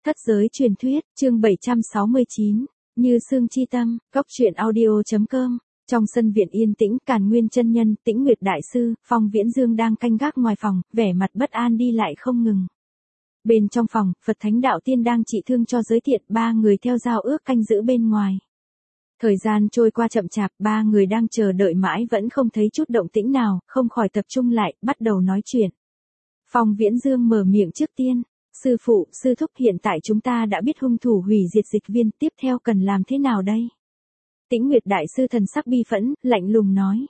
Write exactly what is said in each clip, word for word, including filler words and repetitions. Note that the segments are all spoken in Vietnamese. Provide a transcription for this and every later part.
Thất giới truyền thuyết, chương bảy trăm sáu mươi chín, Như Sương Chi Tâm, Cốc truyện audio.com. Trong sân viện yên tĩnh, Càn Nguyên chân nhân, Tĩnh Nguyệt đại sư, Phong Viễn Dương đang canh gác ngoài phòng, vẻ mặt bất an đi lại không ngừng. Bên trong phòng, Phật Thánh Đạo Tiên đang trị thương cho giới thiện, ba người theo giao ước canh giữ bên ngoài. Thời gian trôi qua chậm chạp, ba người đang chờ đợi mãi vẫn không thấy chút động tĩnh nào, không khỏi tập trung lại, bắt đầu nói chuyện. Phong Viễn Dương mở miệng trước tiên. Sư phụ, sư thúc, hiện tại chúng ta đã biết hung thủ hủy diệt dịch viên, tiếp theo cần làm thế nào đây? Tĩnh Nguyệt đại sư thần sắc bi phẫn, lạnh lùng nói.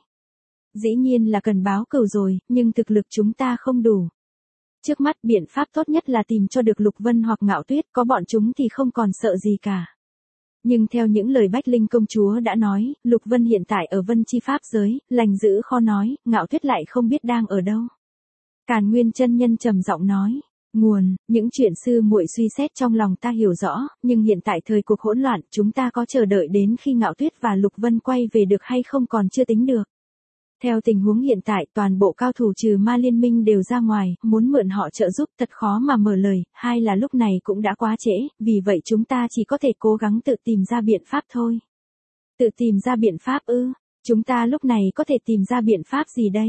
Dĩ nhiên là cần báo cừu rồi, nhưng thực lực chúng ta không đủ. Trước mắt biện pháp tốt nhất là tìm cho được Lục Vân hoặc Ngạo Tuyết, có bọn chúng thì không còn sợ gì cả. Nhưng theo những lời Bách Linh công chúa đã nói, Lục Vân hiện tại ở Vân Chi Pháp giới, lành giữ khó nói, Ngạo Tuyết lại không biết đang ở đâu. Càn Nguyên chân nhân trầm giọng nói. Nguồn, những chuyện sư muội suy xét trong lòng ta hiểu rõ, nhưng hiện tại thời cuộc hỗn loạn, chúng ta có chờ đợi đến khi Ngạo Tuyết và Lục Vân quay về được hay không còn chưa tính được. Theo tình huống hiện tại, toàn bộ cao thủ trừ ma liên minh đều ra ngoài, muốn mượn họ trợ giúp thật khó mà mở lời, hai là lúc này cũng đã quá trễ, vì vậy chúng ta chỉ có thể cố gắng tự tìm ra biện pháp thôi. Tự tìm ra biện pháp ư, chúng ta lúc này có thể tìm ra biện pháp gì đây?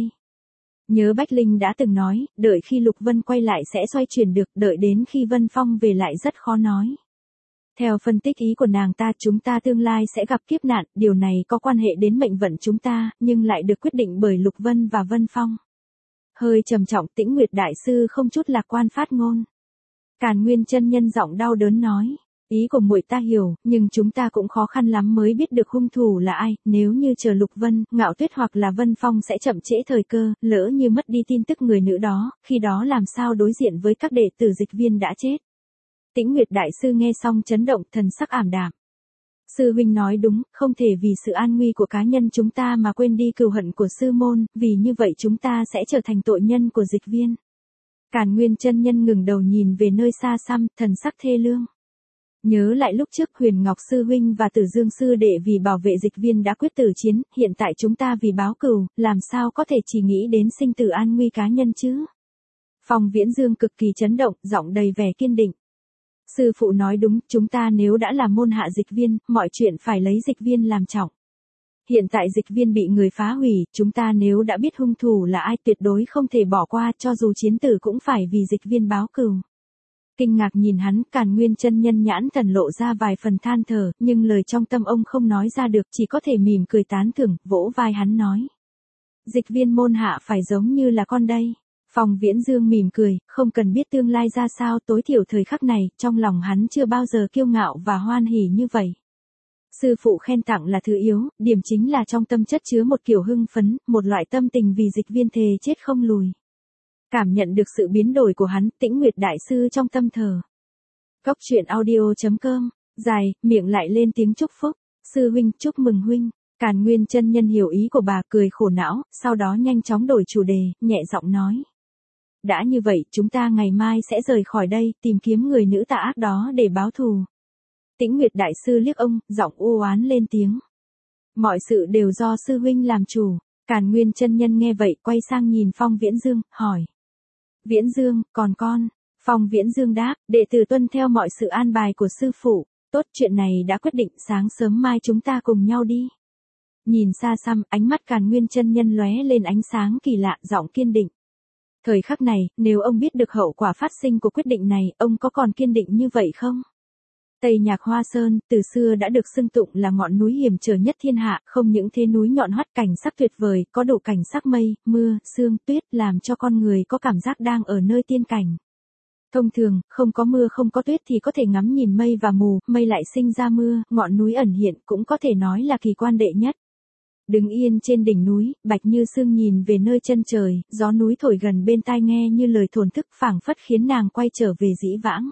Nhớ Bách Linh đã từng nói, đợi khi Lục Vân quay lại sẽ xoay chuyển được, đợi đến khi Vân Phong về lại rất khó nói. Theo phân tích ý của nàng ta, chúng ta tương lai sẽ gặp kiếp nạn, điều này có quan hệ đến mệnh vận chúng ta, nhưng lại được quyết định bởi Lục Vân và Vân Phong. Hơi trầm trọng, Tĩnh Nguyệt đại sư không chút lạc quan phát ngôn. Càn Nguyên chân nhân giọng đau đớn nói. Ý của muội ta hiểu, nhưng chúng ta cũng khó khăn lắm mới biết được hung thủ là ai, nếu như chờ Lục Vân, Ngạo Tuyết hoặc là Vân Phong sẽ chậm trễ thời cơ, lỡ như mất đi tin tức người nữ đó, khi đó làm sao đối diện với các đệ tử dịch viên đã chết. Tĩnh Nguyệt đại sư nghe xong chấn động, thần sắc ảm đạm. Sư huynh nói đúng, không thể vì sự an nguy của cá nhân chúng ta mà quên đi cừu hận của sư môn, vì như vậy chúng ta sẽ trở thành tội nhân của dịch viên. Càn Nguyên chân nhân ngừng đầu nhìn về nơi xa xăm, thần sắc thê lương. Nhớ lại lúc trước Huyền Ngọc Sư Huynh và Tử Dương Sư Đệ vì bảo vệ dịch viên đã quyết tử chiến, hiện tại chúng ta vì báo cừu, làm sao có thể chỉ nghĩ đến sinh tử an nguy cá nhân chứ? Phong Viễn Dương cực kỳ chấn động, giọng đầy vẻ kiên định. Sư phụ nói đúng, chúng ta nếu đã là môn hạ dịch viên, mọi chuyện phải lấy dịch viên làm trọng. Hiện tại dịch viên bị người phá hủy, chúng ta nếu đã biết hung thủ là ai tuyệt đối không thể bỏ qua, cho dù chiến tử cũng phải vì dịch viên báo cừu. Kinh ngạc nhìn hắn, Càn Nguyên chân nhân nhãn thần lộ ra vài phần than thở, nhưng lời trong tâm ông không nói ra được, chỉ có thể mỉm cười tán thưởng, vỗ vai hắn nói. Dịch viên môn hạ phải giống như là con đây. Phong Viễn Dương mỉm cười, không cần biết tương lai ra sao, tối thiểu thời khắc này, trong lòng hắn chưa bao giờ kiêu ngạo và hoan hỉ như vậy. Sư phụ khen tặng là thứ yếu, điểm chính là trong tâm chất chứa một kiểu hưng phấn, một loại tâm tình vì dịch viên thề chết không lùi. Cảm nhận được sự biến đổi của hắn, Tĩnh Nguyệt đại sư trong tâm thờ. Cốc truyện audio.com, dài, miệng lại lên tiếng chúc phúc. Sư huynh, chúc mừng huynh. Càn Nguyên chân nhân hiểu ý của bà, cười khổ não, sau đó nhanh chóng đổi chủ đề, nhẹ giọng nói. Đã như vậy, chúng ta ngày mai sẽ rời khỏi đây, tìm kiếm người nữ tà ác đó để báo thù. Tĩnh Nguyệt đại sư liếc ông, giọng u oán lên tiếng. Mọi sự đều do sư huynh làm chủ. Càn Nguyên chân nhân nghe vậy, quay sang nhìn Phong Viễn Dương, hỏi. Viễn Dương, còn con? Phong Viễn Dương đáp, đệ tử tuân theo mọi sự an bài của sư phụ. Tốt, chuyện này đã quyết định, sáng sớm mai chúng ta cùng nhau đi. Nhìn xa xăm, ánh mắt Càn Nguyên chân nhân lóe lên ánh sáng kỳ lạ, giọng kiên định. Thời khắc này, nếu ông biết được hậu quả phát sinh của quyết định này, ông có còn kiên định như vậy không? Tây Nhạc Hoa Sơn, từ xưa đã được xưng tụng là ngọn núi hiểm trở nhất thiên hạ, không những thế núi nhọn hoắt cảnh sắc tuyệt vời, có đủ cảnh sắc mây, mưa, sương, tuyết, làm cho con người có cảm giác đang ở nơi tiên cảnh. Thông thường, không có mưa không có tuyết thì có thể ngắm nhìn mây và mù, mây lại sinh ra mưa, ngọn núi ẩn hiện cũng có thể nói là kỳ quan đệ nhất. Đứng yên trên đỉnh núi, Bạch Như Sương nhìn về nơi chân trời, gió núi thổi gần bên tai nghe như lời thổn thức phảng phất khiến nàng quay trở về dĩ vãng.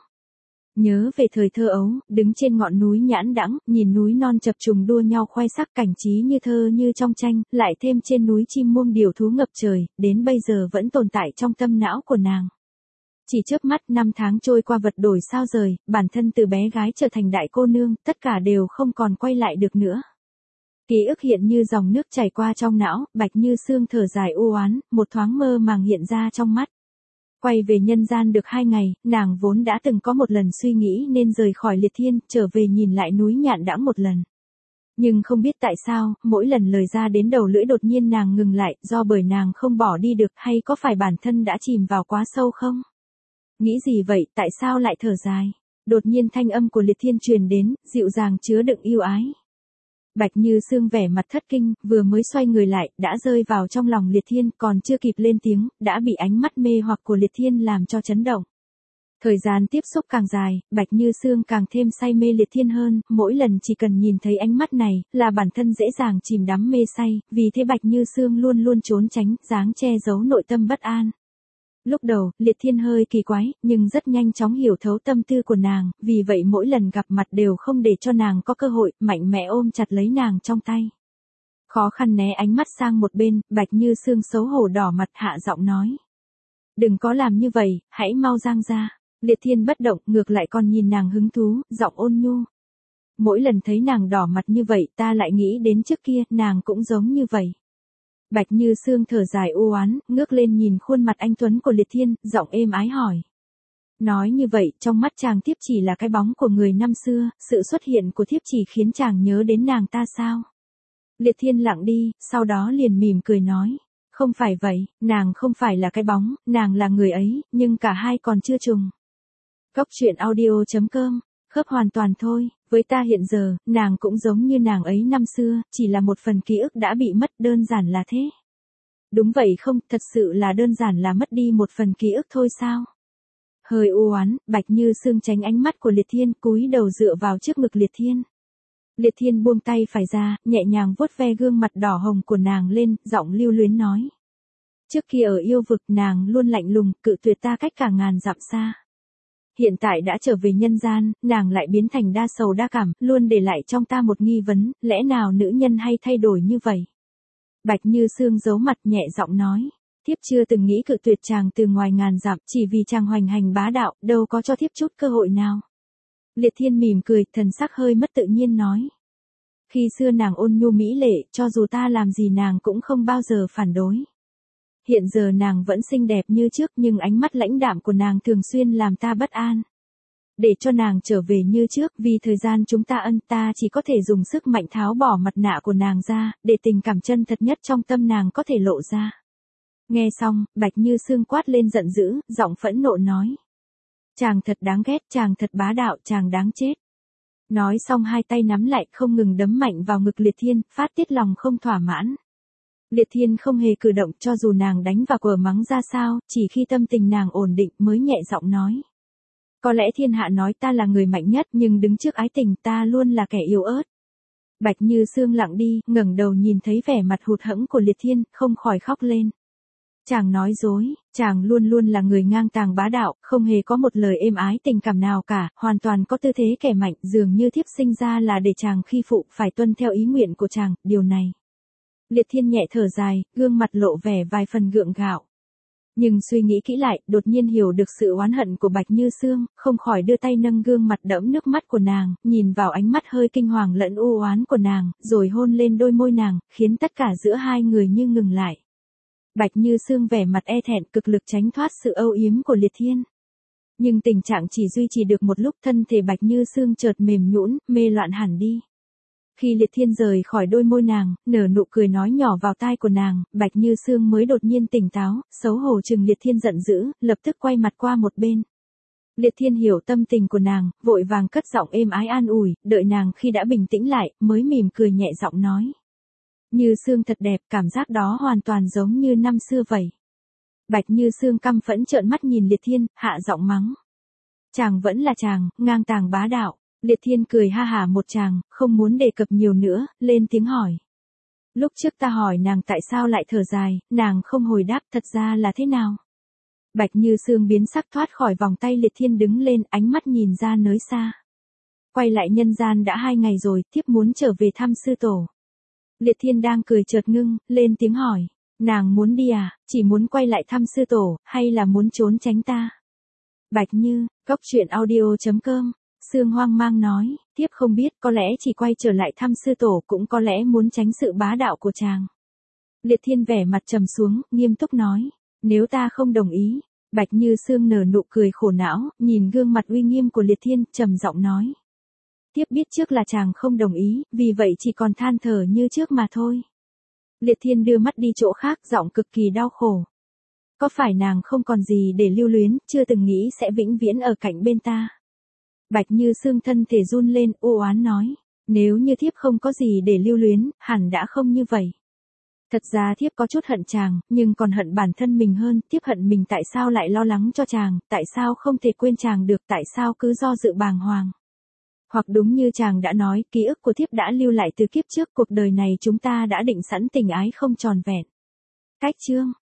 Nhớ về thời thơ ấu, đứng trên ngọn núi nhãn đãng, nhìn núi non chập trùng đua nhau khoe sắc cảnh trí như thơ như trong tranh, lại thêm trên núi chim muông điểu thú ngập trời, đến bây giờ vẫn tồn tại trong tâm não của nàng. Chỉ chớp mắt, năm tháng trôi qua vật đổi sao rời, bản thân từ bé gái trở thành đại cô nương, tất cả đều không còn quay lại được nữa. Ký ức hiện như dòng nước chảy qua trong não, Bạch Như Sương thở dài u oán, một thoáng mơ màng hiện ra trong mắt. Quay về nhân gian được hai ngày, nàng vốn đã từng có một lần suy nghĩ nên rời khỏi Liệt Thiên, trở về nhìn lại núi Nhạn Đãng một lần. Nhưng không biết tại sao, mỗi lần lời ra đến đầu lưỡi đột nhiên nàng ngừng lại, do bởi nàng không bỏ đi được, hay có phải bản thân đã chìm vào quá sâu không? Nghĩ gì vậy, tại sao lại thở dài? Đột nhiên thanh âm của Liệt Thiên truyền đến, dịu dàng chứa đựng yêu ái. Bạch Như Sương vẻ mặt thất kinh, vừa mới xoay người lại, đã rơi vào trong lòng Liệt Thiên, còn chưa kịp lên tiếng, đã bị ánh mắt mê hoặc của Liệt Thiên làm cho chấn động. Thời gian tiếp xúc càng dài, Bạch Như Sương càng thêm say mê Liệt Thiên hơn, mỗi lần chỉ cần nhìn thấy ánh mắt này, là bản thân dễ dàng chìm đắm mê say, vì thế Bạch Như Sương luôn luôn trốn tránh, dáng che giấu nội tâm bất an. Lúc đầu, Liệt Thiên hơi kỳ quái, nhưng rất nhanh chóng hiểu thấu tâm tư của nàng, vì vậy mỗi lần gặp mặt đều không để cho nàng có cơ hội, mạnh mẽ ôm chặt lấy nàng trong tay. Khó khăn né ánh mắt sang một bên, Bạch Như Sương xấu hổ đỏ mặt hạ giọng nói. Đừng có làm như vậy, hãy mau giang ra. Liệt Thiên bất động, ngược lại còn nhìn nàng hứng thú, giọng ôn nhu. Mỗi lần thấy nàng đỏ mặt như vậy, ta lại nghĩ đến trước kia, nàng cũng giống như vậy. Bạch Như Sương thở dài u oán, ngước lên nhìn khuôn mặt anh tuấn của Liệt Thiên, giọng êm ái hỏi. Nói như vậy, trong mắt chàng thiếp chỉ là cái bóng của người năm xưa, sự xuất hiện của thiếp chỉ khiến chàng nhớ đến nàng ta sao? Liệt Thiên lặng đi, sau đó liền mỉm cười nói. Không phải vậy, nàng không phải là cái bóng, nàng là người ấy, nhưng cả hai còn chưa trùng. Cốc truyện audio chấm com, khớp hoàn toàn thôi, với ta hiện giờ, nàng cũng giống như nàng ấy năm xưa, chỉ là một phần ký ức đã bị mất, đơn giản là thế. Đúng vậy không, thật sự là đơn giản là mất đi một phần ký ức thôi sao? Hơi u oán, Bạch Như Sương tránh ánh mắt của Liệt Thiên, cúi đầu dựa vào trước ngực Liệt Thiên. Liệt Thiên buông tay phải ra, nhẹ nhàng vuốt ve gương mặt đỏ hồng của nàng lên, giọng lưu luyến nói. Trước kia ở yêu vực nàng luôn lạnh lùng, cự tuyệt ta cách cả ngàn dặm xa. Hiện tại đã trở về nhân gian, nàng lại biến thành đa sầu đa cảm, luôn để lại trong ta một nghi vấn, lẽ nào nữ nhân hay thay đổi như vậy? Bạch Như Sương giấu mặt nhẹ giọng nói, thiếp chưa từng nghĩ cự tuyệt chàng từ ngoài ngàn dặm, chỉ vì chàng hoành hành bá đạo, đâu có cho thiếp chút cơ hội nào. Liệt Thiên mỉm cười, thần sắc hơi mất tự nhiên nói. Khi xưa nàng ôn nhu mỹ lệ, cho dù ta làm gì nàng cũng không bao giờ phản đối. Hiện giờ nàng vẫn xinh đẹp như trước nhưng ánh mắt lãnh đạm của nàng thường xuyên làm ta bất an. Để cho nàng trở về như trước, vì thời gian chúng ta ân, ta chỉ có thể dùng sức mạnh tháo bỏ mặt nạ của nàng ra, để tình cảm chân thật nhất trong tâm nàng có thể lộ ra. Nghe xong, Bạch Như Sương quát lên giận dữ, giọng phẫn nộ nói. Chàng thật đáng ghét, chàng thật bá đạo, chàng đáng chết. Nói xong hai tay nắm lại không ngừng đấm mạnh vào ngực Liệt Thiên, phát tiết lòng không thỏa mãn. Liệt Thiên không hề cử động cho dù nàng đánh và quở mắng ra sao, chỉ khi tâm tình nàng ổn định mới nhẹ giọng nói. Có lẽ thiên hạ nói ta là người mạnh nhất nhưng đứng trước ái tình ta luôn là kẻ yếu ớt. Bạch Như Sương lặng đi, ngẩng đầu nhìn thấy vẻ mặt hụt hẫng của Liệt Thiên, không khỏi khóc lên. Chàng nói dối, chàng luôn luôn là người ngang tàng bá đạo, không hề có một lời êm ái tình cảm nào cả, hoàn toàn có tư thế kẻ mạnh, dường như thiếp sinh ra là để chàng khi phụ, phải tuân theo ý nguyện của chàng, điều này. Liệt Thiên nhẹ thở dài, gương mặt lộ vẻ vài phần gượng gạo. Nhưng suy nghĩ kỹ lại, đột nhiên hiểu được sự oán hận của Bạch Như Sương, không khỏi đưa tay nâng gương mặt đẫm nước mắt của nàng, nhìn vào ánh mắt hơi kinh hoàng lẫn u oán của nàng, rồi hôn lên đôi môi nàng, khiến tất cả giữa hai người như ngừng lại. Bạch Như Sương vẻ mặt e thẹn cực lực tránh thoát sự âu yếm của Liệt Thiên. Nhưng tình trạng chỉ duy trì được một lúc, thân thể Bạch Như Sương chợt mềm nhũn, mê loạn hẳn đi. Khi Liệt Thiên rời khỏi đôi môi nàng, nở nụ cười nói nhỏ vào tai của nàng, Bạch Như Sương mới đột nhiên tỉnh táo, xấu hổ chừng Liệt Thiên giận dữ, lập tức quay mặt qua một bên. Liệt Thiên hiểu tâm tình của nàng, vội vàng cất giọng êm ái an ủi, đợi nàng khi đã bình tĩnh lại, mới mỉm cười nhẹ giọng nói. Như Sương thật đẹp, cảm giác đó hoàn toàn giống như năm xưa vậy. Bạch Như Sương căm phẫn trợn mắt nhìn Liệt Thiên, hạ giọng mắng. Chàng vẫn là chàng, ngang tàng bá đạo. Liệt Thiên cười ha hả một tràng, không muốn đề cập nhiều nữa, lên tiếng hỏi. Lúc trước ta hỏi nàng tại sao lại thở dài, nàng không hồi đáp, thật ra là thế nào? Bạch Như Sương biến sắc thoát khỏi vòng tay Liệt Thiên đứng lên, ánh mắt nhìn ra nơi xa. Quay lại nhân gian đã hai ngày rồi, thiếp muốn trở về thăm sư tổ. Liệt Thiên đang cười chợt ngưng, lên tiếng hỏi. Nàng muốn đi à, chỉ muốn quay lại thăm sư tổ, hay là muốn trốn tránh ta? Bạch Như, cốc truyện audio chấm com. Sương hoang mang nói, thiếp không biết, có lẽ chỉ quay trở lại thăm sư tổ, cũng có lẽ muốn tránh sự bá đạo của chàng. Liệt Thiên vẻ mặt trầm xuống, nghiêm túc nói, nếu ta không đồng ý, Bạch Như Sương nở nụ cười khổ não, nhìn gương mặt uy nghiêm của Liệt Thiên, trầm giọng nói. Thiếp biết trước là chàng không đồng ý, vì vậy chỉ còn than thở như trước mà thôi. Liệt Thiên đưa mắt đi chỗ khác, giọng cực kỳ đau khổ. Có phải nàng không còn gì để lưu luyến, chưa từng nghĩ sẽ vĩnh viễn ở cạnh bên ta? Bạch Như Sương thân thể run lên, u oán nói. Nếu như thiếp không có gì để lưu luyến, hẳn đã không như vậy. Thật ra thiếp có chút hận chàng, nhưng còn hận bản thân mình hơn, thiếp hận mình tại sao lại lo lắng cho chàng, tại sao không thể quên chàng được, tại sao cứ do dự bàng hoàng. Hoặc đúng như chàng đã nói, ký ức của thiếp đã lưu lại từ kiếp trước, cuộc đời này chúng ta đã định sẵn tình ái không tròn vẹn. Cách chương